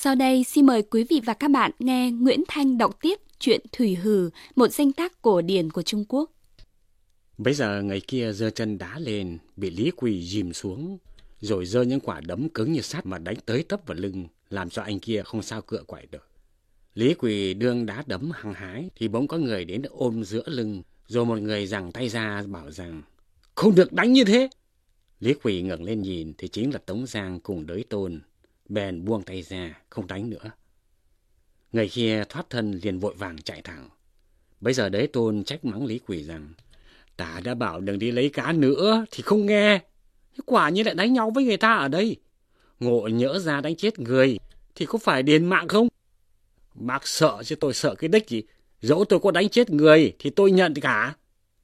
Sau đây xin mời quý vị và các bạn nghe Nguyễn Thanh đọc tiếp truyện Thủy Hừ, một danh tác cổ điển của Trung Quốc. Bấy giờ người kia giơ chân đá lên, bị Lý Quỳ dìm xuống, rồi giơ những quả đấm cứng như sắt mà đánh tới tấp vào lưng, làm cho anh kia không sao cựa quậy được. Lý Quỳ đương đá đấm hăng hái, thì bỗng có người đến ôm giữa lưng, rồi một người giằng tay ra bảo rằng không được đánh như thế. Lý Quỳ ngẩng lên nhìn thì chính là Tống Giang cùng Đới Tôn, bèn buông tay ra, không đánh nữa. Người kia thoát thân liền vội vàng chạy thẳng. Bấy giờ Đới Tôn trách mắng Lý Quỳ rằng ta đã bảo đừng đi lấy cá nữa thì không nghe, quả nhiên lại đánh nhau với người ta ở đây. Ngộ nhỡ ra đánh chết người thì có phải đền mạng không? Bác sợ chứ tôi sợ cái đích gì, dẫu tôi có đánh chết người thì tôi nhận cả.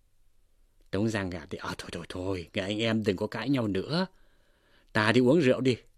Tống Giang gạt thì thôi, các anh em đừng có cãi nhau nữa, ta đi uống rượu đi.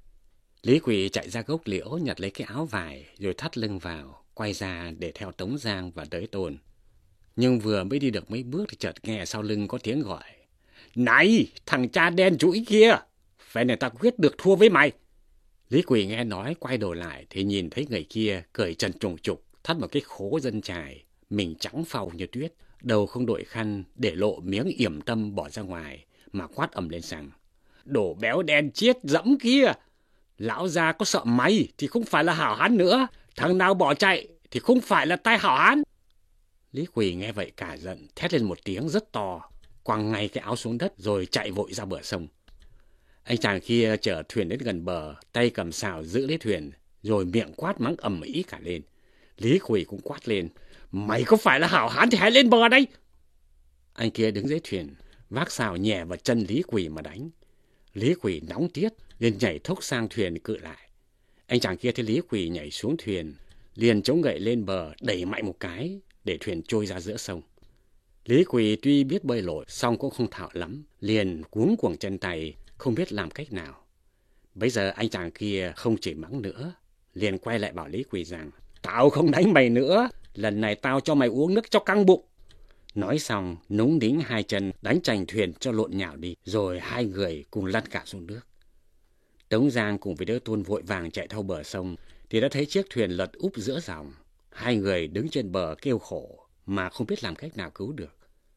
Lý Quỳ chạy ra gốc liễu nhặt lấy cái áo vải rồi thắt lưng vào, quay ra để theo Tống Giang và Đới Tôn. Nhưng vừa mới đi được mấy bước thì chợt nghe sau lưng có tiếng gọi: Này, thằng cha đen chuỗi kia, phe này ta quyết được thua với mày. Lý Quỳ nghe nói quay đầu lại thì nhìn thấy người kia cởi trần trùng trục, thắt một cái khố dân chài, mình trắng phau như tuyết, đầu không đội khăn, để lộ miếng yểm tâm bỏ ra ngoài, mà quát ầm lên rằng: Đồ béo đen chết dẫm kia, lão già có sợ mày thì không phải là hảo hán nữa, thằng nào bỏ chạy thì không phải là tay hảo hán. Lý Quỳ nghe vậy cả giận, thét lên một tiếng rất to, quăng ngay cái áo xuống đất rồi chạy vội ra bờ sông. Anh chàng kia chở thuyền đến gần bờ, tay cầm sào giữ lấy thuyền, rồi miệng quát mắng ầm ĩ cả lên. Lý Quỳ cũng quát lên: Mày có phải là hảo hán thì hãy lên bờ đây. Anh kia đứng dưới thuyền, vác sào nhè vào chân Lý Quỳ mà đánh. Lý Quỳ nóng tiết, liền nhảy thốc sang thuyền cự lại. Anh chàng kia thấy Lý Quỳ nhảy xuống thuyền, liền chống gậy lên bờ đẩy mạnh một cái để thuyền trôi ra giữa sông. Lý Quỳ tuy biết bơi lội, song cũng không thạo lắm, liền cuống cuồng chân tay, không biết làm cách nào. Bây giờ anh chàng kia không chỉ mắng nữa, liền quay lại bảo Lý Quỳ rằng: Tao không đánh mày nữa, lần này tao cho mày uống nước cho căng bụng. Nói xong, núng đính hai chân đánh chành thuyền cho lộn nhào đi, rồi hai người cùng lăn cả xuống nước. Tống Giang cùng với Đới Tôn vội vàng chạy theo bờ sông, thì đã thấy chiếc thuyền lật úp giữa dòng. Hai người đứng trên bờ kêu khổ, mà không biết làm cách nào cứu được.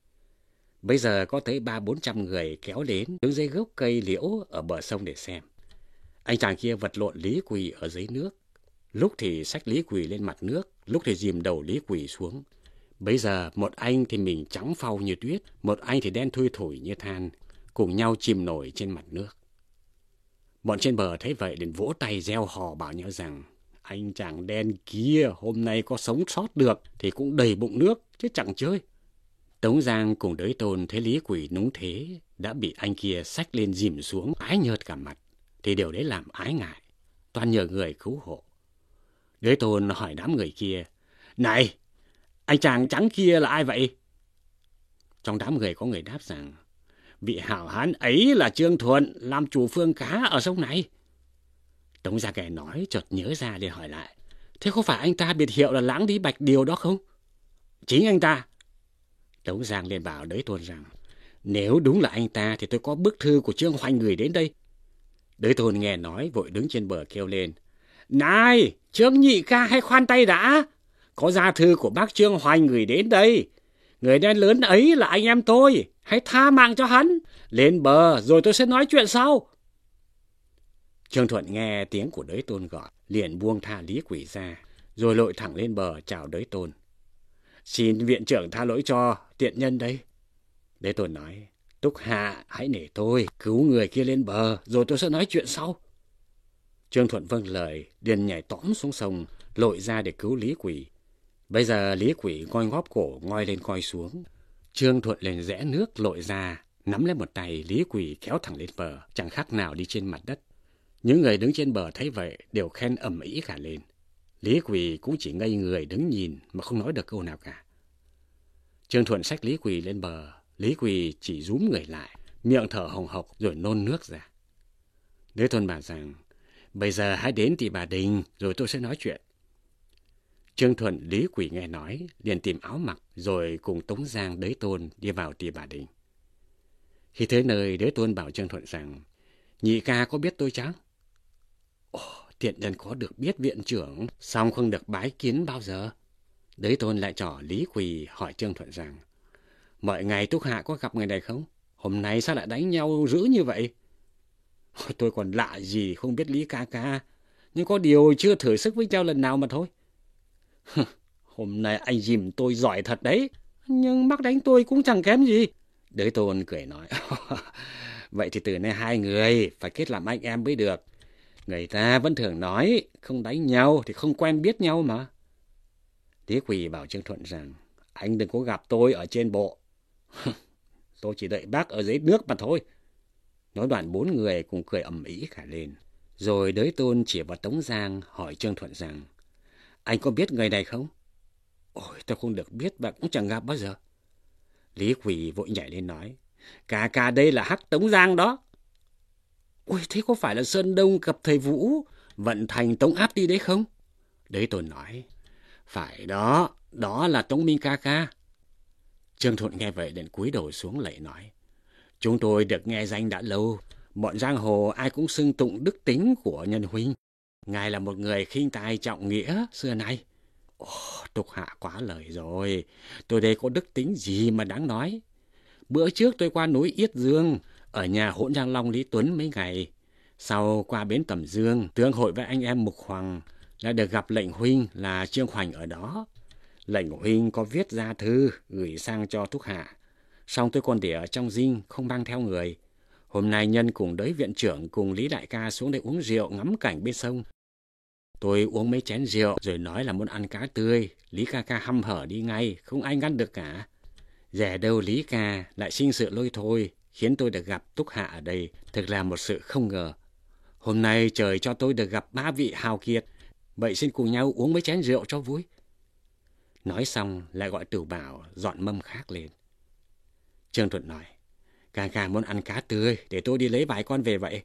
Bây giờ có tới 300-400 người kéo đến, đứng dưới gốc cây liễu ở bờ sông để xem. Anh chàng kia vật lộn Lý Quỳ ở dưới nước, lúc thì xách Lý Quỳ lên mặt nước, lúc thì dìm đầu Lý Quỳ xuống. Bây giờ một anh thì mình trắng phau như tuyết, một anh thì đen thui thủi như than, cùng nhau chìm nổi trên mặt nước. Bọn trên bờ thấy vậy liền vỗ tay reo hò bảo nhau rằng: Anh chàng đen kia hôm nay có sống sót được thì cũng đầy bụng nước chứ chẳng chơi. Tống Giang cùng Đới Tôn thấy Lý Quỳ núng thế, đã bị anh kia xách lên dìm xuống, ái nhợt cả mặt, thì điều đấy làm ái ngại, toan nhờ người cứu hộ. Đới Tôn hỏi đám người kia: Này, anh chàng trắng kia là ai vậy? Trong đám người có người đáp rằng: Vị hảo hán ấy là Trương Thuận, làm chủ phương cá ở sông này. Tống Giang nghe nói chợt nhớ ra liền hỏi lại: Thế có phải anh ta biệt hiệu là Lãng Lý Bạch Điều đó không? Chính anh ta. Tống Giang liền bảo Đới Tôn rằng: Nếu đúng là anh ta thì tôi có bức thư của Trương Hoành gửi đến đây. Đới Tôn nghe nói vội đứng trên bờ kêu lên: Này, Trương nhị ca hãy khoan tay đã, có gia thư của bác Trương Hoành gửi đến đây. Người đen lớn ấy là anh em tôi, hãy tha mạng cho hắn. Lên bờ rồi tôi sẽ nói chuyện sau. Trương Thuận nghe tiếng của Đới Tôn gọi, liền buông tha Lý Quỳ ra, rồi lội thẳng lên bờ chào Đới Tôn: Xin viện trưởng tha lỗi cho tiện nhân đây. Đới Tôn nói: Túc hạ hãy nể tôi, cứu người kia lên bờ rồi tôi sẽ nói chuyện sau. Trương Thuận vâng lời, liền nhảy tõm xuống sông, lội ra để cứu Lý Quỳ. Bây giờ Lý Quỳ ngoi ngóp cổ ngoi lên coi xuống. Trương Thuận liền rẽ nước lội ra, nắm lấy một tay Lý Quỳ kéo thẳng lên bờ, chẳng khác nào đi trên mặt đất. Những người đứng trên bờ thấy vậy đều khen ầm ĩ cả lên. Lý Quỳ cũng chỉ ngây người đứng nhìn mà không nói được câu nào cả. Trương Thuận xách Lý Quỳ lên bờ, Lý Quỳ chỉ rúm người lại, miệng thở hồng hộc rồi nôn nước ra. Đới Tôn bảo rằng: Bây giờ hãy đến Tỳ Bà Đình rồi tôi sẽ nói chuyện. Trương Thuận, Lý Quỳ nghe nói liền tìm áo mặc rồi cùng Tống Giang, Đới Tôn đi vào Tỳ Bà Đình. Khi tới nơi, Đới Tôn bảo Trương Thuận rằng: Nhị ca có biết tôi chăng? Ồ, thiện nhân có được biết viện trưởng, song không được bái kiến bao giờ. Đới Tôn lại trỏ Lý Quỳ hỏi Trương Thuận rằng, mọi ngày Túc Hạ có gặp người này không? Hôm nay sao lại đánh nhau dữ như vậy? Tôi còn lạ gì không biết Lý ca ca, nhưng có điều chưa thử sức với nhau lần nào mà thôi. Hôm nay anh dìm tôi giỏi thật đấy, nhưng bác đánh tôi cũng chẳng kém gì. Đới Tôn cười nói, vậy thì từ nay hai người phải kết làm anh em mới được. Người ta vẫn thường nói, không đánh nhau thì không quen biết nhau mà. Lý Quỳ bảo Trương Thuận rằng, anh đừng có gặp tôi ở trên bộ. Tôi chỉ đợi bác ở dưới nước mà thôi. Nói đoạn bốn người cùng cười ầm ĩ cả lên. Rồi Đới Tôn chỉ vào Tống Giang hỏi Trương Thuận rằng, anh có biết người này không? Ôi, tôi không được biết và cũng chẳng gặp bao giờ. Lý Quỳ vội nhảy lên nói, cả đây là Hắc Tống Giang đó. Ôi, thế có phải là Sơn Đông gặp thầy Vũ vận thành Tống Áp đi đấy không? Đới Tôn nói, phải đó, đó là Tống Minh ca ca. Trương Thuận nghe vậy liền cúi đầu xuống lạy nói, chúng tôi được nghe danh đã lâu, bọn giang hồ ai cũng xưng tụng đức tính của nhân huynh. Ngài là một người khinh tài trọng nghĩa xưa nay. Ồ, Tục Hạ quá lời rồi, tôi đây có đức tính gì mà đáng nói. Bữa trước tôi qua núi Yết Dương, ở nhà Hỗn Giang Long Lý Tuấn mấy ngày. Sau qua bến Tầm Dương, tương hội với anh em Mục Hoàng, đã được gặp lệnh huynh là Trương Hoành ở đó. Lệnh huynh có viết ra thư gửi sang cho Thúc Hạ. Xong tôi còn để ở trong dinh, không mang theo người. Hôm nay nhân cùng Đới viện trưởng cùng Lý đại ca xuống đây uống rượu ngắm cảnh bên sông. Tôi uống mấy chén rượu rồi nói là muốn ăn cá tươi. Lý ca ca hăm hở đi ngay, không ai ngăn được cả. Dè đâu Lý ca lại sinh sự lôi thôi, khiến tôi được gặp Túc Hạ ở đây. Thực là một sự không ngờ. Hôm nay trời cho tôi được gặp ba vị hào kiệt, vậy xin cùng nhau uống mấy chén rượu cho vui. Nói xong lại gọi Tửu Bảo dọn mâm khác lên. Trương Thuận nói, ca ca muốn ăn cá tươi, để tôi đi lấy vài con về vậy.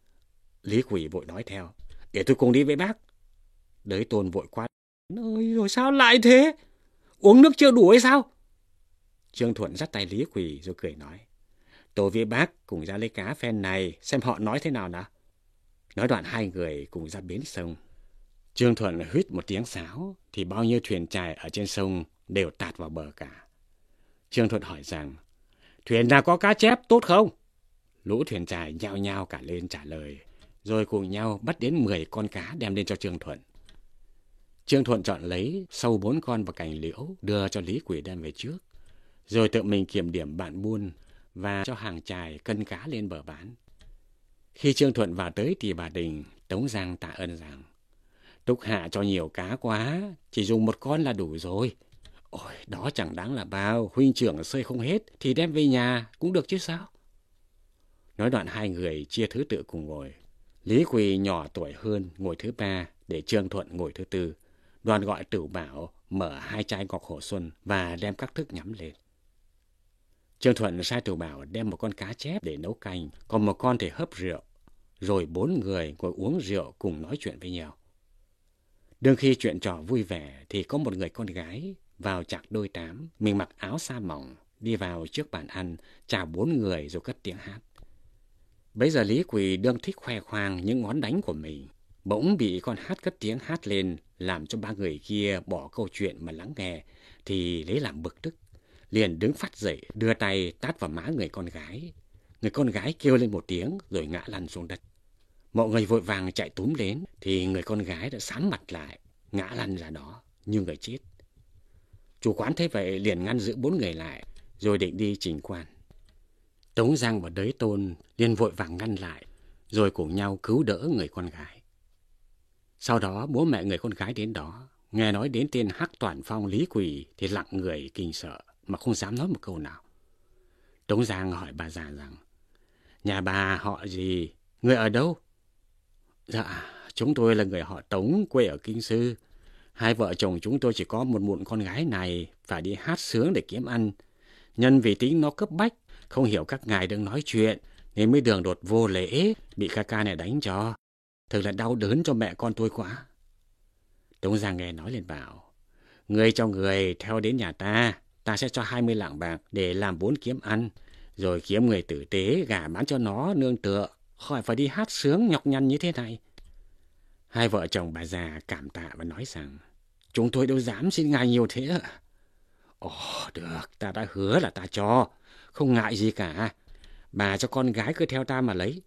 Lý Quỳ vội nói theo, để tôi cùng đi với bác. Đới Tôn vội quát, ôi rồi sao lại thế? Uống nước chưa đủ hay sao? Trương Thuận dắt tay Lý Quỳ rồi cười nói, tôi với bác cùng ra lấy cá phen này, xem họ nói thế nào nào. Nói đoạn hai người cùng ra bến sông. Trương Thuận huýt một tiếng sáo, thì bao nhiêu thuyền chài ở trên sông đều tạt vào bờ cả. Trương Thuận hỏi rằng, thuyền nào có cá chép tốt không? Lũ thuyền chài nhao nhao cả lên trả lời, rồi cùng nhau bắt đến 10 con cá đem lên cho Trương Thuận. Trương Thuận chọn lấy sâu 4 con vào cành liễu đưa cho Lý Quỳ đem về trước, rồi tự mình kiểm điểm bạn buôn và cho hàng chài cân cá lên bờ bán. Khi Trương Thuận vào tới Tỳ Bà Đình, Tống Giang tạ ơn rằng, Túc Hạ cho nhiều cá quá, chỉ dùng 1 con là đủ rồi. Ôi, đó chẳng đáng là bao, huynh trưởng xơi không hết thì đem về nhà cũng được chứ sao. Nói đoạn hai người chia thứ tự cùng ngồi. Lý Quỳ nhỏ tuổi hơn ngồi thứ 3, để Trương Thuận ngồi thứ 4. Đoàn gọi Tửu Bảo mở 2 chai ngọc hổ xuân và đem các thức nhắm lên. Trương Thuận sai Tửu Bảo đem 1 con cá chép để nấu canh, còn 1 con thì hấp rượu. Rồi 4 người ngồi uống rượu cùng nói chuyện với nhau. Đương khi chuyện trò vui vẻ thì có một người con gái vào chạc đôi tám, mình mặc áo sa mỏng, đi vào trước bàn ăn, chào 4 người rồi cất tiếng hát. Bấy giờ Lý Quỳ đương thích khoe khoang những ngón đánh của mình, bỗng bị con hát cất tiếng hát lên, làm cho 3 người kia bỏ câu chuyện mà lắng nghe, thì lấy làm bực tức, liền đứng phắt dậy, đưa tay tát vào má người con gái. Người con gái kêu lên một tiếng rồi ngã lăn xuống đất. Mọi người vội vàng chạy túm đến, thì người con gái đã sám mặt lại, ngã lăn ra đó như người chết. Chủ quán thấy vậy liền ngăn giữ 4 người lại, rồi định đi trình quan. Tống Giang và Đới Tôn liền vội vàng ngăn lại, rồi cùng nhau cứu đỡ người con gái. Sau đó bố mẹ người con gái đến đó, nghe nói đến tên Hắc Toàn Phong Lý Quỳ thì lặng người kinh sợ, mà không dám nói một câu nào. Tống Giang hỏi bà già rằng, nhà bà họ gì, người ở đâu? Dạ, chúng tôi là người họ Tống, quê ở Kinh Sư. 2 vợ chồng chúng tôi chỉ có một mụn con gái này, phải đi hát sướng để kiếm ăn. Nhân vì tính nó cấp bách, không hiểu các ngài đang nói chuyện, nên mới đường đột vô lễ, bị ca ca này đánh cho. Thật là đau đớn cho mẹ con tôi quá. Tống Giang nghe nói liền bảo, người cho người theo đến nhà ta sẽ cho 20 lạng bạc để làm 4 kiếm ăn, rồi kiếm người tử tế gả bán cho nó nương tựa, khỏi phải đi hát sướng nhọc nhằn như thế này. Hai vợ chồng bà già cảm tạ và nói rằng, chúng tôi đâu dám xin ngài nhiều thế ạ. Ồ, được, ta đã hứa là ta cho, không ngại gì cả. Bà cho con gái cứ theo ta mà lấy.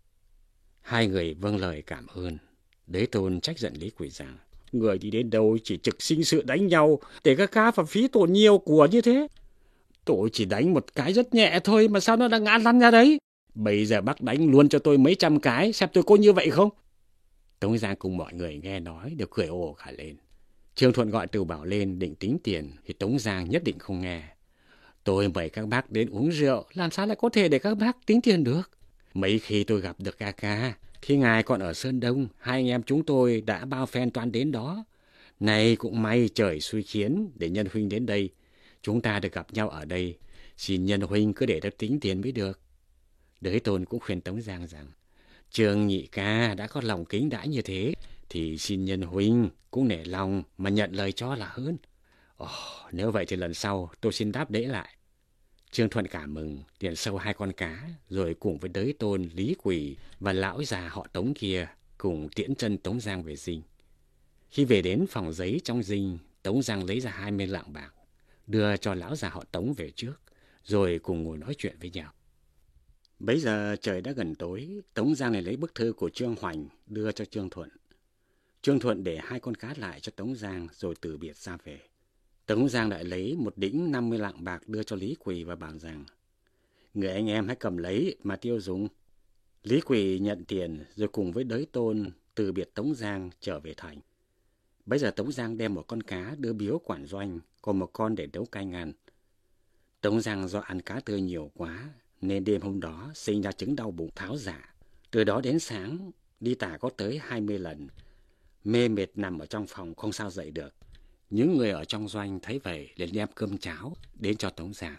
Hai người vâng lời cảm ơn. Đế Tôn trách giận Lý Quỳ rằng, người đi đến đâu chỉ trực sinh sự đánh nhau, để các cá phải phí tổn nhiều của như thế. Tôi chỉ đánh một cái rất nhẹ thôi mà sao nó đã ngã lăn ra đấy. Bây giờ bác đánh luôn cho tôi mấy trăm cái, xem tôi có như vậy không? Tống Giang cùng mọi người nghe nói đều cười ồ cả lên. Trương Thuận gọi Từ Bảo lên định tính tiền thì Tống Giang nhất định không nghe. Tôi mời các bác đến uống rượu, làm sao lại có thể để các bác tính tiền được? Mấy khi tôi gặp được ca ca, khi ngài còn ở Sơn Đông, hai anh em chúng tôi đã bao phen toán đến đó. Này cũng may trời xui khiến để Nhân huynh đến đây. Chúng ta được gặp nhau ở đây. Xin Nhân huynh cứ để tôi tính tiền mới được. Đới Tôn cũng khuyên Tống Giang rằng, Trương nhị ca đã có lòng kính đãi như thế, thì xin Nhân huynh cũng nể lòng mà nhận lời cho là hơn. Ồ, nếu vậy thì lần sau tôi xin đáp lễ lại. Trương Thuận cảm mừng, liền sâu hai con cá, rồi cùng với Đới Tôn, Lý Quỳ và lão già họ Tống kia cùng tiễn chân Tống Giang về dinh. Khi về đến phòng giấy trong dinh, Tống Giang lấy ra 20 lạng bạc, đưa cho lão già họ Tống về trước, rồi cùng ngồi nói chuyện với nhau. Bấy giờ trời đã gần tối, Tống Giang lại lấy bức thư của Trương Hoành đưa cho Trương Thuận. Trương Thuận để hai con cá lại cho Tống Giang rồi từ biệt ra về. Tống Giang lại lấy một đĩnh 50 lạng bạc đưa cho Lý Quỳ và bảo rằng, người anh em hãy cầm lấy mà tiêu dùng. Lý Quỳ nhận tiền rồi cùng với Đới Tôn từ biệt Tống Giang trở về thành. Bây giờ Tống Giang đem một con cá đưa biếu quản doanh, còn một con để nấu canh ăn. Tống Giang do ăn cá tươi nhiều quá nên đêm hôm đó sinh ra chứng đau bụng tháo dạ. Từ đó đến sáng đi tả có tới 20 lần. Mê mệt nằm ở trong phòng không sao dậy được. Những người ở trong doanh thấy vậy liền đem cơm cháo đến cho Tống Giang.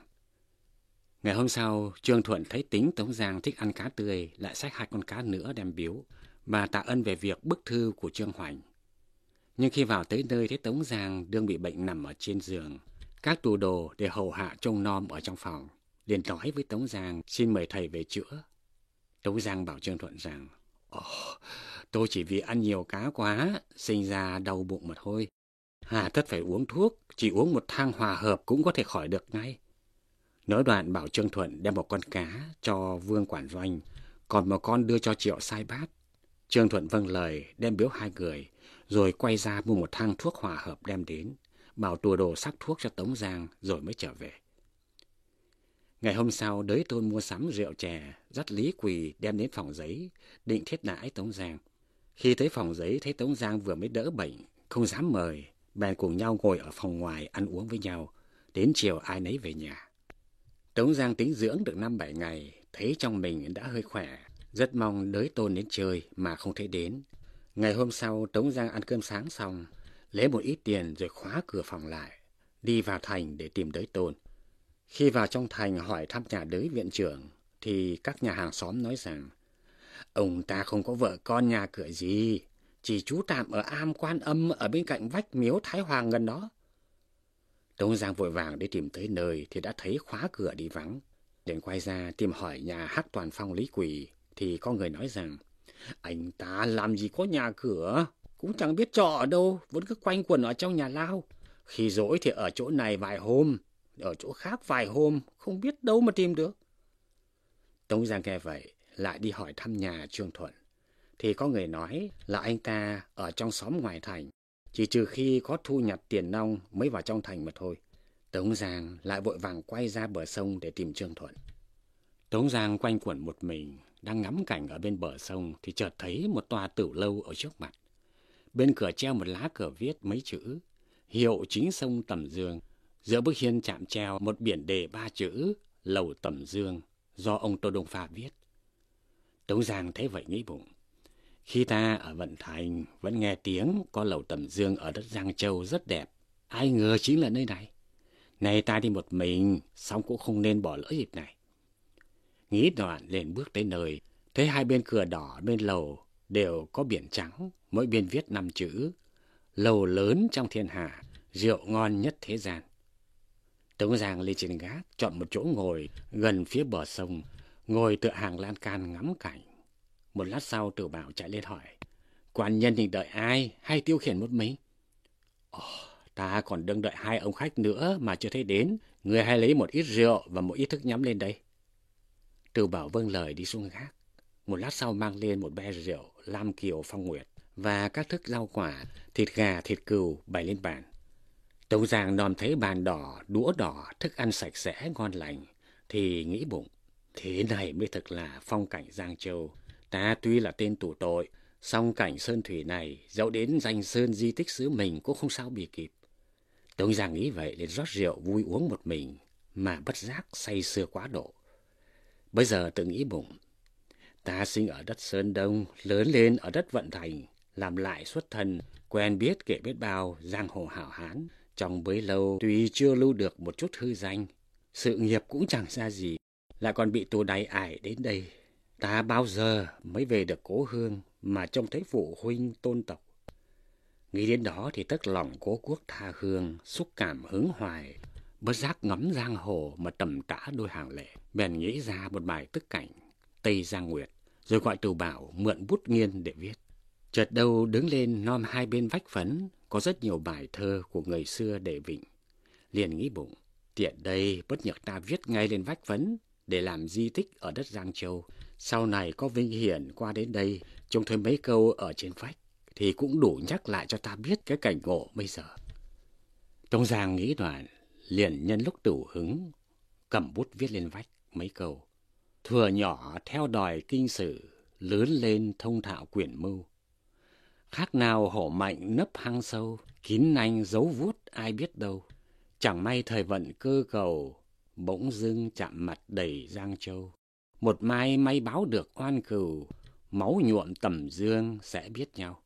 Ngày hôm sau, Trương Thuận thấy tính Tống Giang thích ăn cá tươi, lại xách hai con cá nữa đem biếu, và tạ ơn về việc bức thư của Trương Hoành. Nhưng khi vào tới nơi thấy Tống Giang đương bị bệnh nằm ở trên giường, các tù đồ để hầu hạ trông nom ở trong phòng, liền nói với Tống Giang xin mời thầy về chữa. Tống Giang bảo Trương Thuận rằng, tôi chỉ vì ăn nhiều cá quá, sinh ra đau bụng mà thôi. Hà tất phải uống thuốc, chỉ uống một thang hòa hợp cũng có thể khỏi được ngay. Nói đoạn bảo Trương Thuận đem một con cá cho Vương quản doanh, còn một con đưa cho Triệu Sai Bát. Trương Thuận vâng lời đem biếu hai người, rồi quay ra mua một thang thuốc hòa hợp đem đến, bảo tùa đồ sắc thuốc cho Tống Giang rồi mới trở về. Ngày hôm sau, Đới Tôn mua sắm rượu chè, dắt Lý Quỳ đem đến phòng giấy, định thiết đãi Tống Giang. Khi tới phòng giấy thấy Tống Giang vừa mới đỡ bệnh, không dám mời, bèn cùng nhau ngồi ở phòng ngoài ăn uống với nhau, đến chiều ai nấy về nhà. Tống Giang tính dưỡng được 5-7 ngày, thấy trong mình đã hơi khỏe, rất mong Đới Tôn đến chơi mà không thấy đến. Ngày hôm sau, Tống Giang ăn cơm sáng xong, lấy một ít tiền rồi khóa cửa phòng lại, đi vào thành để tìm Đới Tôn. Khi vào trong thành hỏi thăm nhà Đới viện trưởng, thì các nhà hàng xóm nói rằng, ông ta không có vợ con nhà cửa gì, chỉ trú tạm ở am Quan Âm ở bên cạnh vách miếu Thái Hoàng gần đó. Tống Giang vội vàng để tìm tới nơi thì đã thấy khóa cửa đi vắng. Đến quay ra tìm hỏi nhà Hắc Toàn Phong Lý Quỳ thì có người nói rằng, anh ta làm gì có nhà cửa, cũng chẳng biết trọ ở đâu, vẫn cứ quanh quẩn ở trong nhà lao. Khi rỗi thì ở chỗ này vài hôm, ở chỗ khác vài hôm, không biết đâu mà tìm được. Tống Giang nghe vậy, lại đi hỏi thăm nhà Trương Thuận. Thì có người nói là anh ta ở trong xóm ngoài thành, chỉ trừ khi có thu nhặt tiền nong mới vào trong thành mà thôi. Tống Giang lại vội vàng quay ra bờ sông để tìm Trương Thuận. Tống Giang quanh quẩn một mình, đang ngắm cảnh ở bên bờ sông thì chợt thấy một tòa tửu lâu ở trước mặt. Bên cửa treo một lá cờ viết mấy chữ, hiệu chính sông Tầm Dương. Giữa bức hiên chạm treo một biển đề 3 chữ, Lầu Tầm Dương, do ông Tô Đông Pha viết. Tống Giang thấy vậy nghĩ bụng, khi ta ở Vận Thành vẫn nghe tiếng có Lầu Tầm Dương ở đất Giang Châu rất đẹp, ai ngờ chính là nơi này. Này ta đi một mình, xong cũng không nên bỏ lỡ dịp này. Nghĩ đoạn liền bước tới nơi, thấy hai bên cửa đỏ bên lầu đều có biển trắng, mỗi bên viết 5 chữ, Lầu lớn trong thiên hạ, rượu ngon nhất thế gian. Tống Giang lên trên gác, chọn một chỗ ngồi gần phía bờ sông, ngồi tựa hàng lan can ngắm cảnh. Một lát sau Tử Bảo chạy lên hỏi, Quan nhân thì đợi ai hay tiêu khiển một mình? Ta còn đang đợi 2 ông khách nữa mà chưa thấy đến. Người hãy lấy một ít rượu và một ít thức nhắm lên đây. Trừ Bảo vâng lời đi xuống gác. Một lát sau mang lên một be rượu Lam Kiều Phong Nguyệt và các thức rau quả, thịt gà, thịt cừu bày lên bàn. Tống Giang nòm thấy bàn đỏ, đũa đỏ, thức ăn sạch sẽ ngon lành thì nghĩ bụng, thế này mới thực là phong cảnh Giang Châu. Ta tuy là tên tù tội, song cảnh sơn thủy này dẫu đến danh sơn di tích xứ mình cũng không sao bì kịp. Tống Giang nghĩ vậy liền rót rượu vui uống một mình mà bất giác say sưa quá độ. Bây giờ tự nghĩ bụng, ta sinh ở đất Sơn Đông, lớn lên ở đất Vận Thành, làm lại xuất thân, quen biết kể biết bao giang hồ hảo hán. Trong bấy lâu tuy chưa lưu được một chút hư danh, sự nghiệp cũng chẳng ra gì, lại còn bị tù đày ải đến đây. Ta bao giờ mới về được cố hương mà trông thấy phụ huynh tôn tộc. Nghĩ đến đó thì tức lòng cố quốc tha hương, xúc cảm hứng hoài, bất giác ngắm giang hồ mà tầm tã đôi hàng lệ. Bèn nghĩ ra một bài tức cảnh Tây Giang Nguyệt, rồi gọi Trừ Bảo mượn bút nghiên để viết. Chợt đâu đứng lên nom hai bên vách phấn có rất nhiều bài thơ của người xưa để vịnh. Liền nghĩ bụng, tiện đây bất nhược ta viết ngay lên vách phấn để làm di tích ở đất Giang Châu. Sau này có Vinh Hiển qua đến đây, trông thấy mấy câu ở trên vách thì cũng đủ nhắc lại cho ta biết cái cảnh ngộ bây giờ. Tống Giang nghĩ đoạn, liền nhân lúc tửu hứng, cầm bút viết lên vách mấy câu. Thuở nhỏ theo đòi kinh sử, lớn lên thông thạo quyền mưu. Khác nào hổ mạnh nấp hang sâu, kín nanh giấu vuốt ai biết đâu. Chẳng may thời vận cơ cầu, bỗng dưng chạm mặt đầy Giang Châu. Một mai may báo được oan cừu, máu nhuộm tầm dương sẽ biết nhau.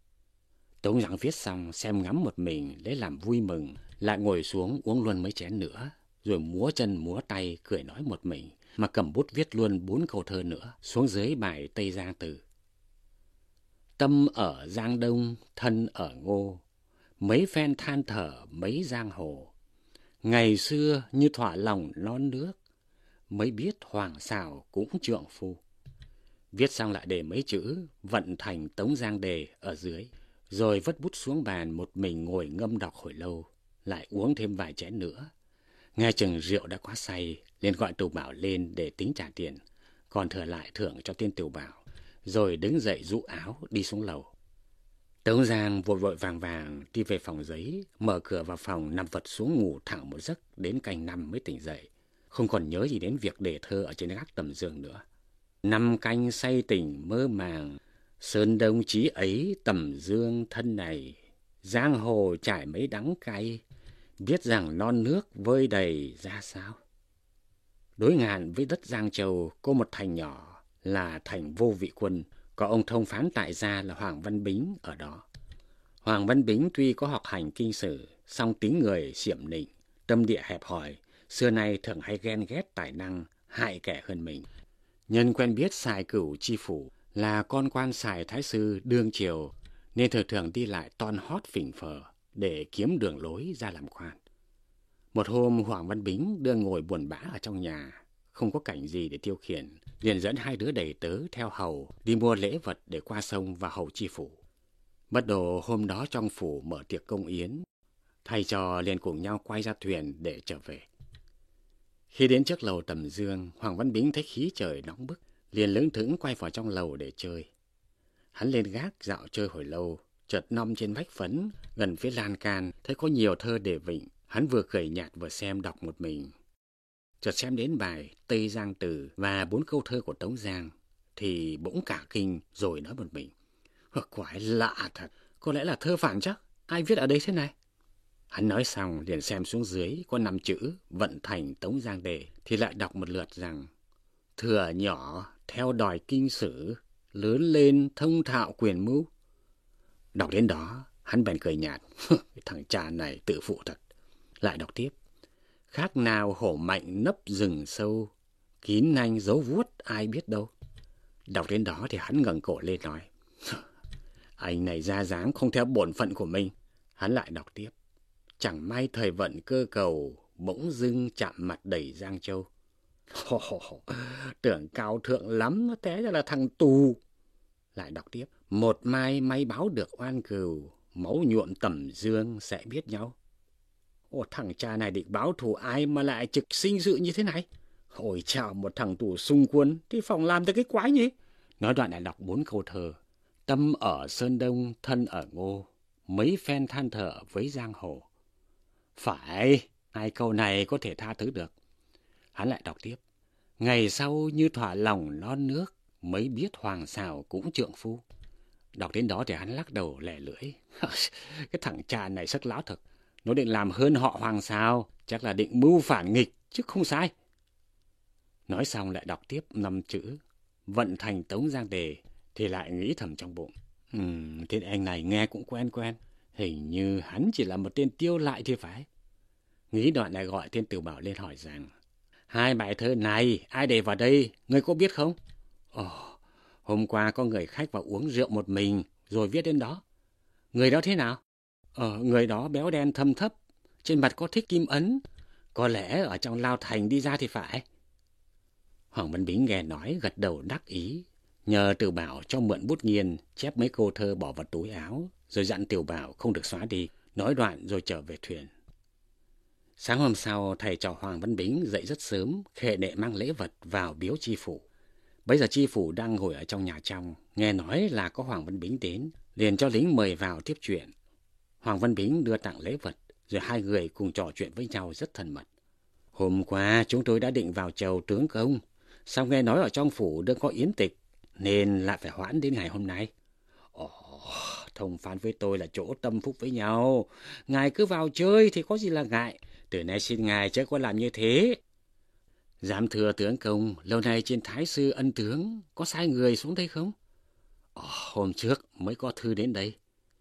Tống Giang viết xong xem ngắm một mình lấy làm vui mừng, lại ngồi xuống uống luôn mấy chén nữa, rồi múa chân múa tay cười nói một mình, mà cầm bút viết luôn 4 câu thơ nữa xuống dưới bài Tây Giang Từ. Tâm ở Giang Đông, thân ở Ngô, mấy phen than thở mấy giang hồ. Ngày xưa như thỏa lòng non nước, mới biết hoàng xào cũng trượng phu. Viết xong lại để mấy chữ Vận Thành Tống Giang Đề ở dưới, rồi vất bút xuống bàn một mình ngồi ngâm đọc hồi lâu, lại uống thêm vài chén nữa. Nghe chừng rượu đã quá say, liền gọi Tiểu Bảo lên để tính trả tiền, còn thừa lại thưởng cho tên Tiểu Bảo, rồi đứng dậy rũ áo đi xuống lầu. Tống Giang vội vội vàng vàng đi về phòng giấy, mở cửa vào phòng nằm vật xuống ngủ thẳng một giấc đến canh 5 mới tỉnh dậy, không còn nhớ gì đến việc để thơ ở trên gác tầm giường nữa. 5 canh say tỉnh mơ màng, sơn đông chí ấy tầm dương thân này, giang hồ trải mấy đắng cay, biết rằng non nước vơi đầy ra sao. Đối ngàn với đất Giang Châu có một thành nhỏ là thành Vô Vị Quân, có ông thông phán tại gia là Hoàng Văn Bính ở đó. Hoàng Văn Bính tuy có học hành kinh sử, song tính người xiểm nịnh, tâm địa hẹp hòi, xưa nay thường hay ghen ghét tài năng, hại kẻ hơn mình. Nhân quen biết Sài Cửu Chi Phủ là con quan Sài Thái Sư đương triều, nên thường thường đi lại ton hót phỉnh phờ để kiếm đường lối ra làm quan. Một hôm Hoàng Văn Bính đang ngồi buồn bã ở trong nhà, không có cảnh gì để tiêu khiển, liền dẫn 2 đứa đầy tớ theo hầu đi mua lễ vật để qua sông vào hầu chi phủ. Bất đồ hôm đó trong phủ mở tiệc công yến, thầy trò liền cùng nhau quay ra thuyền để trở về. Khi đến trước lầu tầm dương, Hoàng Văn Bính thấy khí trời nóng bức, liền lững thững quay vào trong lầu để chơi. Hắn lên gác dạo chơi hồi lâu, chợt nom trên vách phấn gần phía lan can thấy có nhiều thơ để vịnh. Hắn vừa cười nhạt vừa xem đọc một mình. Chợt xem đến bài Tây Giang Từ và 4 câu thơ của Tống Giang thì bỗng cả kinh rồi nói một mình. Quái lạ thật, có lẽ là thơ phản chắc, ai viết ở đây thế này? Hắn nói xong liền xem xuống dưới có 5 chữ Vận Thành Tống Giang Đề thì lại đọc một lượt rằng: Thừa nhỏ theo đòi kinh sử, lớn lên thông thạo quyền mưu. Đọc đến đó hắn bèn cười nhạt. Thằng cha này tự phụ thật. Lại đọc tiếp: Khác nào hổ mạnh nấp rừng sâu, kín nanh giấu vuốt ai biết đâu. Đọc đến đó thì hắn ngẩng cổ lên nói: Anh này ra dáng không theo bổn phận của mình. Hắn lại đọc tiếp: Chẳng may thời vận cơ cầu, bỗng dưng chạm mặt đầy Giang Châu. Tưởng cao thượng lắm, té ra là thằng tù. Lại đọc tiếp: Một mai may báo được oan cừu, máu nhuộm tẩm dương sẽ biết nhau. Ồ, thằng cha này định báo thù ai mà lại trực sinh sự như thế này? Ôi chào, một thằng tù xung quân thì phòng làm tới cái quái nhỉ? Nói đoạn lại đọc 4 câu thơ. Tâm ở Sơn Đông, thân ở Ngô, mấy phen than thở với giang hồ. Phải, 2 câu này có thể tha thứ được. Hắn lại đọc tiếp. Ngày sau như thỏa lòng non nước, mới biết hoàng xào cũng trượng phu. Đọc đến đó thì hắn lắc đầu lẻ lưỡi. Cái thằng cha này sắc láo thật. Nó định làm hơn họ hoàng sao, chắc là định mưu phản nghịch, chứ không sai. Nói xong lại đọc tiếp 5 chữ. Vận thành Tống Giang Đề, thì lại nghĩ thầm trong bụng. Tên anh này nghe cũng quen quen. Hình như hắn chỉ là một tên tiêu lại thì phải. Nghĩ đoạn lại gọi tên Tiểu Bảo lên hỏi rằng. 2 bài thơ này, ai để vào đây, ngươi có biết không? Hôm qua có người khách vào uống rượu một mình, rồi viết đến đó. Người đó thế nào? Người đó béo đen thâm thấp, trên mặt có thích kim ấn. Có lẽ ở trong Lao Thành đi ra thì phải. Hoàng Văn Bính nghe nói gật đầu đắc ý. Nhờ Tiểu Bảo cho mượn bút nghiền, chép mấy câu thơ bỏ vào túi áo, rồi dặn Tiểu Bảo không được xóa đi. Nói đoạn rồi trở về thuyền. Sáng hôm sau, thầy trò Hoàng Văn Bính dậy rất sớm, khệ nệ mang lễ vật vào biếu chi phủ. Bây giờ chi phủ đang ngồi ở trong nhà trong, nghe nói là có Hoàng Văn Bính đến, liền cho lính mời vào tiếp chuyện. Hoàng Văn Bính đưa tặng lễ vật, rồi 2 người cùng trò chuyện với nhau rất thân mật. Hôm qua chúng tôi đã định vào chầu tướng công, sao nghe nói ở trong phủ đang có yến tịch, nên lại phải hoãn đến ngày hôm nay. Thông phán với tôi là chỗ tâm phúc với nhau, ngài cứ vào chơi thì có gì là ngại, từ nay xin ngài chớ có làm như thế. Dám thưa tướng công, lâu nay trên Thái Sư Ân Tướng có sai người xuống đây không? Hôm trước mới có thư đến đây.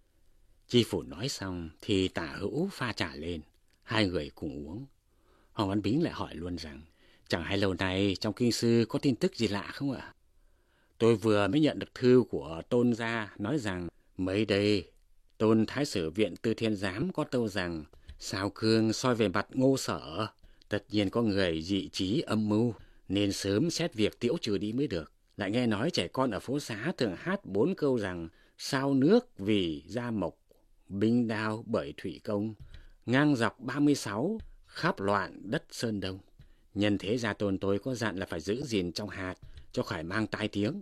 Chi phủ nói xong thì Tả Hữu pha trà lên, 2 người cùng uống. Hoàng Văn Bính lại hỏi luôn rằng, chẳng hay lâu nay trong kinh sư có tin tức gì lạ không ạ? Tôi vừa mới nhận được thư của Tôn gia nói rằng, mới đây Tôn Thái Sử Viện Tư Thiên Giám có tâu rằng, Sao Cương soi về mặt Ngô Sở, tất nhiên có người dị trí âm mưu, nên sớm xét việc tiễu trừ đi mới được. Lại nghe nói trẻ con ở phố xá thường hát 4 câu rằng, sao nước vì gia mộc, binh đao bởi thủy công, ngang dọc 36, khắp loạn đất Sơn Đông. Nhân thế gia Tôn tôi có dặn là phải giữ gìn trong hạt, cho khỏi mang tai tiếng.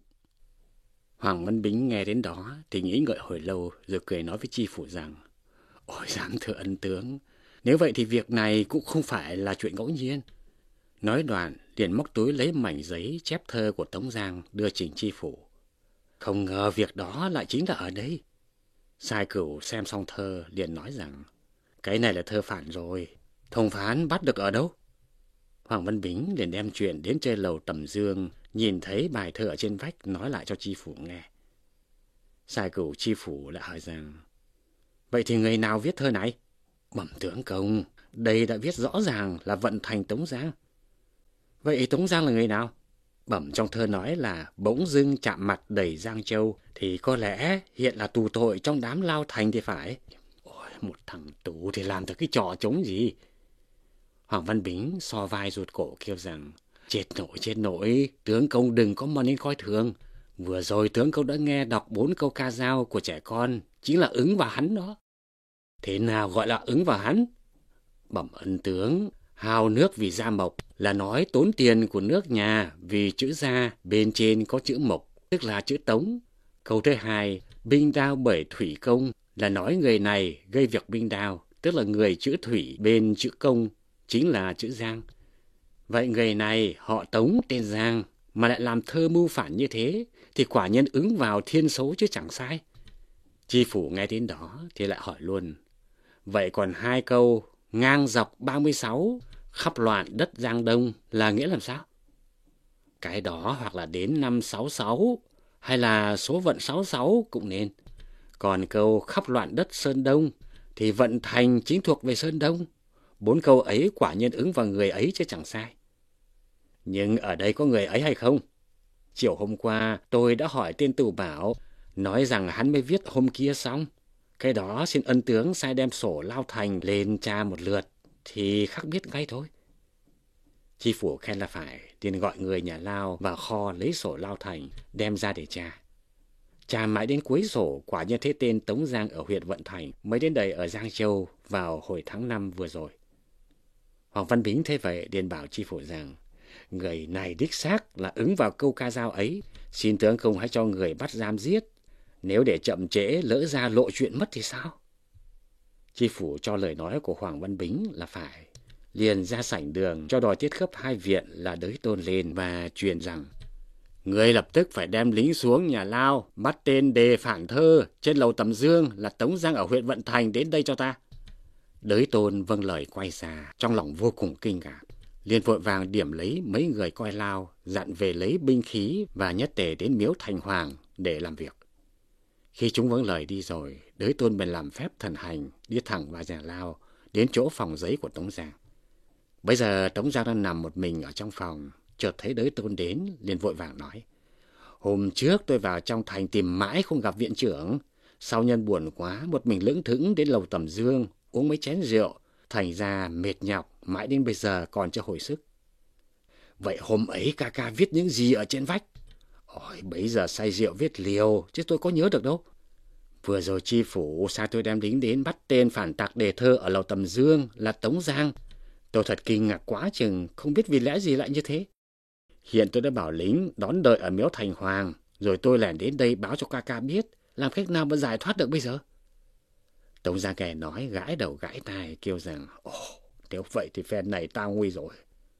Hoàng Văn Bính nghe đến đó thì nghĩ ngợi hồi lâu, rồi cười nói với chi phủ rằng, ôi dám thưa ân tướng, nếu vậy thì việc này cũng không phải là chuyện ngẫu nhiên. Nói đoạn liền móc túi lấy mảnh giấy chép thơ của Tống Giang đưa trình chi phủ. Không ngờ việc đó lại chính là ở đây. Sai Cửu xem xong thơ liền nói rằng, cái này là thơ phản rồi, thông phán bắt được ở đâu? Hoàng Văn Bính liền đem chuyện đến chơi lầu Tầm Dương, nhìn thấy bài thơ ở trên vách nói lại cho chi phủ nghe. Sai Cửu chi phủ lại hỏi rằng, vậy thì người nào viết thơ này? Bẩm tướng công, đây đã viết rõ ràng là vận thành Tống Giang. Vậy Tống Giang là người nào? Bẩm trong thơ nói là bỗng dưng chạm mặt đầy Giang Châu, thì có lẽ hiện là tù tội trong đám Lao Thành thì phải. Ôi, một thằng tù thì làm được cái trò trống gì? Hoàng Văn Bính so vai rụt cổ kêu rằng, chết nổi, tướng công đừng có mà nên coi thường. Vừa rồi tướng công đã nghe đọc 4 câu ca dao của trẻ con, chính là ứng vào hắn đó. Thế nào gọi là ứng vào hắn? Bẩm ân tướng, hao nước vì gia mộc là nói tốn tiền của nước nhà vì chữ gia bên trên có chữ mộc, tức là chữ Tống. Câu thứ 2, binh đao bởi thủy công là nói người này gây việc binh đao, tức là người chữ thủy bên chữ công, chính là chữ Giang. Vậy người này họ Tống tên Giang mà lại làm thơ mưu phản như thế thì quả nhân ứng vào thiên số chứ chẳng sai. Chi phủ nghe đến đó thì lại hỏi luôn, vậy còn 2 câu ngang dọc 36, khắp loạn đất Giang Đông là nghĩa làm sao? Cái đó hoặc là đến năm 66 hay là số vận 66 cũng nên. Còn câu khắp loạn đất Sơn Đông thì vận thành chính thuộc về Sơn Đông. 4 câu ấy quả nhân ứng vào người ấy chứ chẳng sai. Nhưng ở đây có người ấy hay không? Chiều hôm qua tôi đã hỏi tên Tiểu Bảo, nói rằng hắn mới viết hôm kia xong. Cái đó xin ân tướng sai đem sổ Lao Thành lên tra một lượt, thì khắc biết ngay thôi. Chi phủ khen là phải, liền gọi người nhà Lao vào kho lấy sổ Lao Thành, đem ra để tra. Tra mãi đến cuối sổ, quả nhiên thấy tên Tống Giang ở huyện Vận Thành mới đến đây ở Giang Châu vào hồi tháng 5 vừa rồi. Hoàng Văn Bính thấy vậy liền bảo tri phủ rằng người này đích xác là ứng vào câu ca dao ấy, xin tướng công hãy cho người bắt giam giết, nếu để chậm trễ lỡ ra lộ chuyện mất thì sao? Tri phủ cho lời nói của Hoàng Văn Bính là phải, liền ra sảnh đường cho đòi tiết khấp hai viện là Đới Tôn lên và truyền rằng người lập tức phải đem lính xuống nhà Lao, bắt tên Đề Phản Thơ trên lầu Tầm Dương là Tống Giang ở huyện Vận Thành đến đây cho ta. Đới Tôn vâng lời quay ra, trong lòng vô cùng kinh ngạc, liền vội vàng điểm lấy mấy người coi Lao, dặn về lấy binh khí và nhất tề đến miếu Thành Hoàng để làm việc. Khi chúng vâng lời đi rồi, Đới Tôn bèn làm phép thần hành, đi thẳng vào nhà Lao, đến chỗ phòng giấy của Tống Giang. Bây giờ Tống Giang đang nằm một mình ở trong phòng, chợt thấy Đới Tôn đến, liền vội vàng nói: hôm trước tôi vào trong thành tìm mãi không gặp viện trưởng, sau nhân buồn quá, một mình lững thững đến lầu Tầm Dương, uống mấy chén rượu, thành ra mệt nhọc, mãi đến bây giờ còn chưa hồi sức. Vậy hôm ấy ca ca viết những gì ở trên vách? Ôi, bấy giờ say rượu viết liều, chứ tôi có nhớ được đâu. Vừa rồi tri phủ sai tôi đem lính đến bắt tên phản tặc Đề Thơ ở lầu Tầm Dương là Tống Giang. Tôi thật kinh ngạc quá chừng, không biết vì lẽ gì lại như thế. Hiện tôi đã bảo lính đón đợi ở miếu Thành Hoàng, rồi tôi lẻn đến đây báo cho ca ca biết, làm cách nào mà giải thoát được bây giờ? Tống Giang nghe nói, gãi đầu gãi tai, kêu rằng: ồ, nếu vậy thì phen này tao nguy rồi.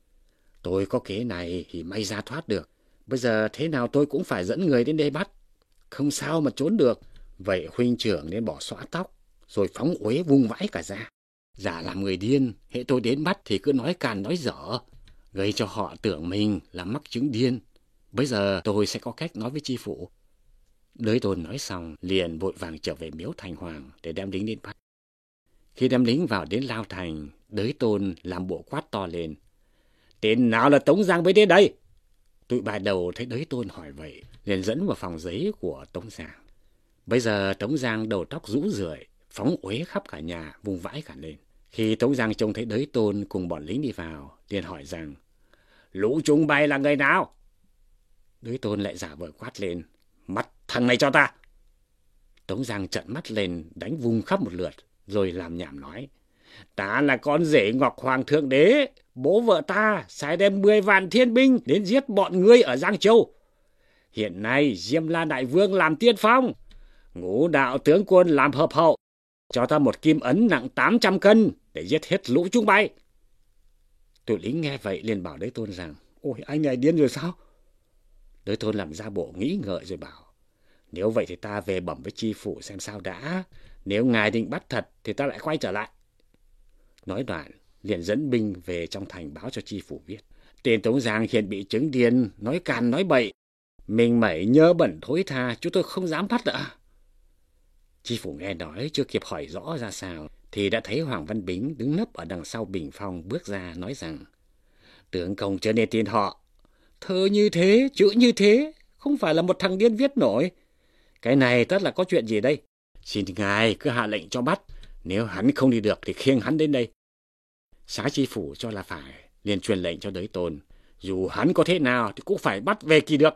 Tôi có kế này thì may ra thoát được. Bây giờ thế nào tôi cũng phải dẫn người đến đây bắt, không sao mà trốn được. Vậy huynh trưởng nên bỏ xõa tóc, rồi phóng uế vung vãi cả ra. Giả làm người điên, hễ tôi đến bắt thì cứ nói càn nói dở, gây cho họ tưởng mình là mắc chứng điên. Bây giờ tôi sẽ có cách nói với tri phủ. Đới Tôn nói xong, liền vội vàng trở về miếu Thành Hoàng để đem lính đến bắt. Khi đem lính vào đến Lao Thành, Đới Tôn làm bộ quát to lên: tên nào là Tống Giang mới đến đây? Tụi bài đầu thấy Đới Tôn hỏi vậy, liền dẫn vào phòng giấy của Tống Giang. Bây giờ Tống Giang đầu tóc rũ rượi, phóng uế khắp cả nhà, vung vãi cả lên. Khi Tống Giang trông thấy Đới Tôn cùng bọn lính đi vào, liền hỏi rằng: lũ chúng bay là người nào? Đới Tôn lại giả vờ quát lên: bắt thằng này cho ta. Tống Giang trợn mắt lên, đánh vung khắp một lượt, rồi làm nhảm nói: ta là con rể Ngọc Hoàng Thượng Đế, bố vợ ta sai đem 10 vạn thiên binh đến giết bọn ngươi ở Giang Châu. Hiện nay Diêm La Đại Vương làm tiên phong, Ngũ Đạo tướng quân làm hợp hậu, cho ta một kim ấn nặng 800 cân để giết hết lũ chúng bay. Tụi lính nghe vậy liền bảo Đới Tôn rằng: ôi, anh này điên rồi sao? Đới Tôn làm ra bộ nghĩ ngợi rồi bảo: nếu vậy thì ta về bẩm với tri phủ xem sao đã, nếu ngài định bắt thật thì ta lại quay trở lại. Nói đoạn liền dẫn binh về trong thành báo cho tri phủ biết: tên Tống Giang hiện bị chứng điên, nói càn nói bậy, mình mẩy nhơ bẩn thối tha, chúng tôi không dám bắt ạ. Tri phủ nghe nói chưa kịp hỏi rõ ra sao thì đã thấy Hoàng Văn Bính đứng nấp ở đằng sau bình phong bước ra nói rằng: tướng công chớ nên tin họ, thơ như thế, chữ như thế, không phải là một thằng điên viết nổi. Cái này tất là có chuyện gì đây? Xin ngài cứ hạ lệnh cho bắt, nếu hắn không đi được thì khiêng hắn đến đây. Xá tri phủ cho là phải, liền truyền lệnh cho Đới Tôn: dù hắn có thế nào thì cũng phải bắt về kỳ được.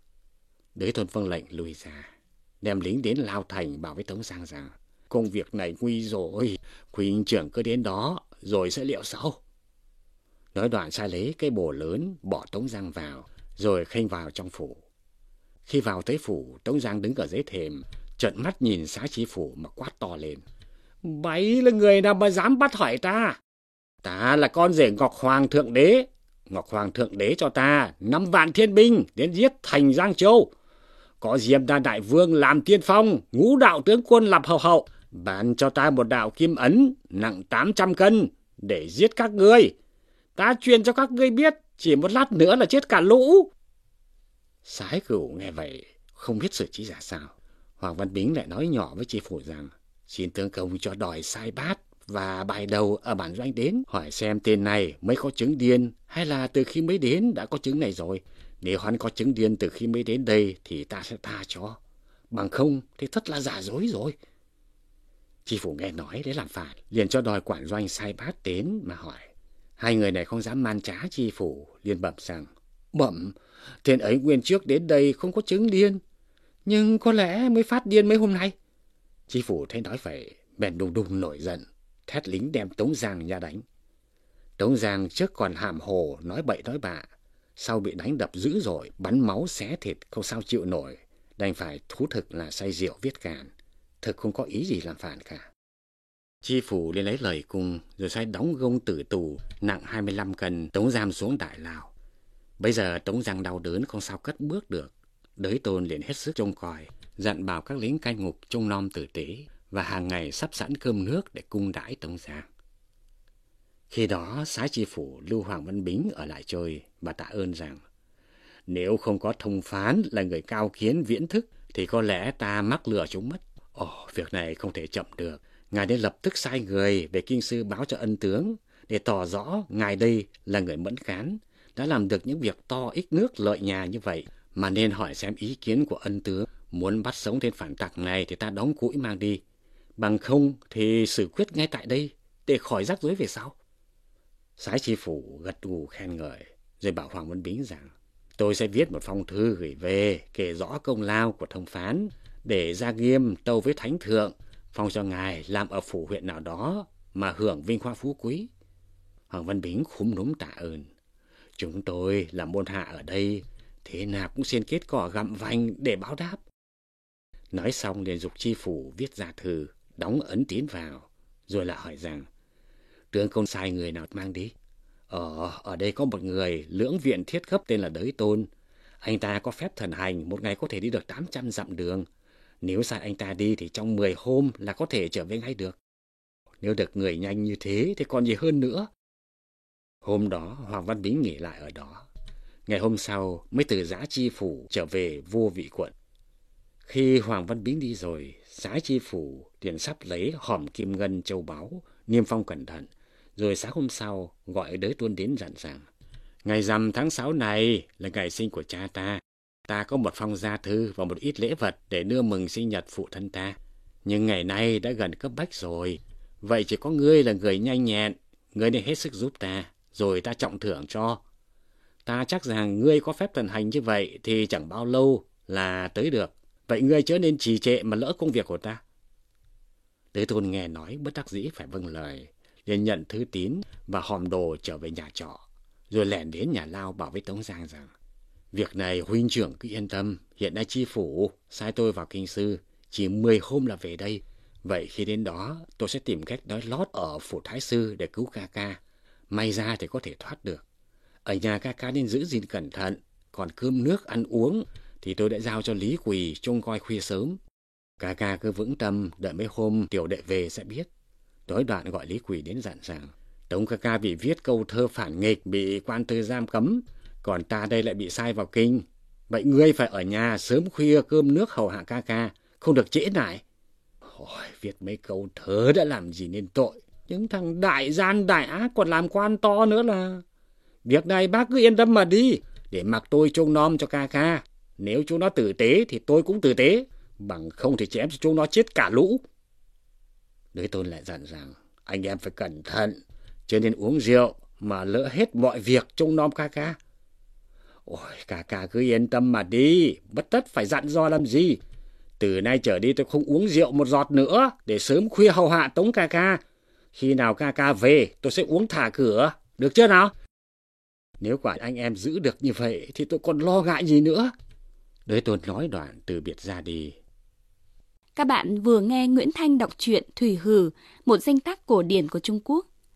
Đới Tôn vâng lệnh lùi ra, đem lính đến Lao Thành bảo với Tống Giang rằng: công việc này nguy rồi, huynh trưởng cứ đến đó rồi sẽ liệu sau. Nói đoạn sai lấy cái bồ lớn bỏ Tống Giang vào, rồi khênh vào trong phủ. Khi vào tới phủ, Tống Giang đứng ở dưới thềm, trợn mắt nhìn xá tri phủ mà quát to lên: bấy là người nào mà dám bắt hỏi ta? Ta là con rể Ngọc Hoàng Thượng Đế. Ngọc Hoàng Thượng Đế cho ta 5 vạn thiên binh đến giết thành Giang Châu. Có Diêm La Đại Vương làm tiên phong, Ngũ Đạo tướng quân làm hậu hậu, ban cho ta một đạo kim ấn nặng 800 cân để giết các ngươi. Ta truyền cho các ngươi biết, chỉ một lát nữa là chết cả lũ. Sái Cửu nghe vậy, không biết xử trí ra sao. Hoàng Văn Bính lại nói nhỏ với tri phủ rằng: xin tướng công cho đòi sai bát và bài đầu ở bản doanh đến, hỏi xem tên này mới có chứng điên hay là từ khi mới đến đã có chứng này rồi. Nếu hắn có chứng điên từ khi mới đến đây thì ta sẽ tha cho, bằng không thì thật là giả dối rồi. Tri phủ nghe nói để làm phải, liền cho đòi quản doanh sai bát đến mà hỏi. Hai người này không dám man trá tri phủ, liền bẩm rằng: bẩm, tên ấy nguyên trước đến đây không có chứng điên, Nhưng có lẽ mới phát điên mấy hôm nay. Chi phủ thấy nói vậy, bèn đùng đùng nổi giận, thét lính đem Tống Giang ra đánh. Tống Giang trước còn hàm hồ nói bậy nói bạ, sau bị đánh đập dữ dội, bắn máu xé thịt không sao chịu nổi, đành phải thú thực là say rượu viết càn, thực không có ý gì làm phản cả. Chi phủ lên lấy lời cung rồi sai đóng gông tử tù nặng 25 cân Tống Giang xuống Đại Lao. Bây giờ Tống Giang đau đớn không sao cất bước được. Đới Tôn liền hết sức trông coi, dặn bảo các lính canh ngục trông nom tử tế và hàng ngày sắp sẵn cơm nước để cung đãi Tống Giang. Khi đó Sái Chi phủ lưu Hoàng Văn Bính ở lại chơi và tạ ơn rằng nếu không có thông phán là người cao kiến viễn thức thì có lẽ ta mắc lừa chúng mất. Việc này không thể chậm được. Ngài nên lập tức sai người về kinh sư báo cho ân tướng để tỏ rõ ngài đây là người mẫn cán, đã làm được những việc to ích nước lợi nhà như vậy, mà nên hỏi xem ý kiến của ân tướng. Muốn bắt sống tên phản tặc này thì ta đóng cũi mang đi, bằng không thì xử quyết ngay tại đây để khỏi rắc rối về sau. Sái Chi phủ gật gù khen ngợi rồi bảo Hoàng Văn Bính rằng tôi sẽ viết một phong thư gửi về kể rõ công lao của thông phán để ra nghiêm tâu với thánh thượng, phong cho ngài làm ở phủ huyện nào đó mà hưởng vinh hoa phú quý. Hoàng Văn Bính khúm núm tạ ơn. Chúng tôi là môn hạ ở đây, thế nào cũng xin kết cỏ gặm vành để báo đáp. Nói xong liền giục Chi phủ viết ra thư, đóng ấn tín vào, rồi lại hỏi rằng tướng công sai người nào mang đi. Ở đây có một người lưỡng viện thiết gấp tên là Đới Tôn. Anh ta có phép thần hành, một ngày có thể đi được 800 dặm đường. Nếu sai anh ta đi thì trong 10 hôm là có thể trở về ngay được. Nếu được người nhanh như thế thì còn gì hơn nữa. Hôm đó Hoàng Văn Bính nghỉ lại ở đó. Ngày hôm sau mới từ Giã Chi phủ trở về Vô Vị quận. Khi Hoàng Văn Bính đi rồi, Giã Chi phủ liền sắp lấy hòm kim ngân châu báu, niêm phong cẩn thận. Rồi sáng hôm sau gọi Đới Tôn đến dặn rằng ngày rằm tháng 6 này là ngày sinh của cha ta. Ta có một phong gia thư và một ít lễ vật để đưa mừng sinh nhật phụ thân ta. Nhưng ngày nay đã gần cấp bách rồi. Vậy chỉ có ngươi là người nhanh nhẹn. Ngươi nên hết sức giúp ta, rồi ta trọng thưởng cho. Ta chắc rằng ngươi có phép thần hành như vậy thì chẳng bao lâu là tới được. Vậy ngươi chớ nên trì trệ mà lỡ công việc của ta. Đới Tôn nghe nói bất đắc dĩ phải vâng lời, liền nhận thư tín và hòm đồ trở về nhà trọ, rồi lẻn đến nhà Lao bảo với Tống Giang rằng việc này huynh trưởng cứ yên tâm, hiện nay Chi phủ sai tôi vào kinh sư, chỉ 10 hôm là về đây. Vậy khi đến đó tôi sẽ tìm cách nói lót ở phủ thái sư để cứu ca ca, may ra thì có thể thoát được. Ở nhà ca ca nên giữ gìn cẩn thận, còn cơm nước ăn uống thì tôi đã giao cho Lý Quỳ trông coi khuya sớm. Ca ca cứ vững tâm, đợi mấy hôm tiểu đệ về sẽ biết. Nói đoạn gọi Lý Quỳ đến dặn rằng Tống ca ca bị viết câu thơ phản nghịch bị quan tư giam cấm, còn ta đây lại bị sai vào kinh. Vậy ngươi phải ở nhà sớm khuya cơm nước hầu hạ ca ca, không được trễ nải. Viết mấy câu thơ đã làm gì nên tội, những thằng đại gian đại ác còn làm quan to nữa là. Việc này bác cứ yên tâm mà đi, để mặc tôi trông nom cho ca ca. Nếu chúng nó tử tế thì tôi cũng tử tế, bằng không thì chém cho chúng nó chết cả lũ. Đới Tôn lại dặn rằng anh em phải cẩn thận, chứ nên uống rượu mà lỡ hết mọi việc trông nom ca ca. Ca ca cứ yên tâm mà đi, bất tất phải dặn dò làm gì. Từ nay trở đi tôi không uống rượu một giọt nữa, để sớm khuya hầu hạ Tống ca ca. Khi nào ca ca về tôi sẽ uống thả cửa, được chưa nào? Nếu quả anh em giữ được như vậy thì tôi còn lo ngại gì nữa. Đới Tôn nói đoạn từ biệt ra đi. Các bạn vừa nghe Nguyễn Thanh đọc truyện Thủy Hử, một danh tác cổ điển của Trung Quốc.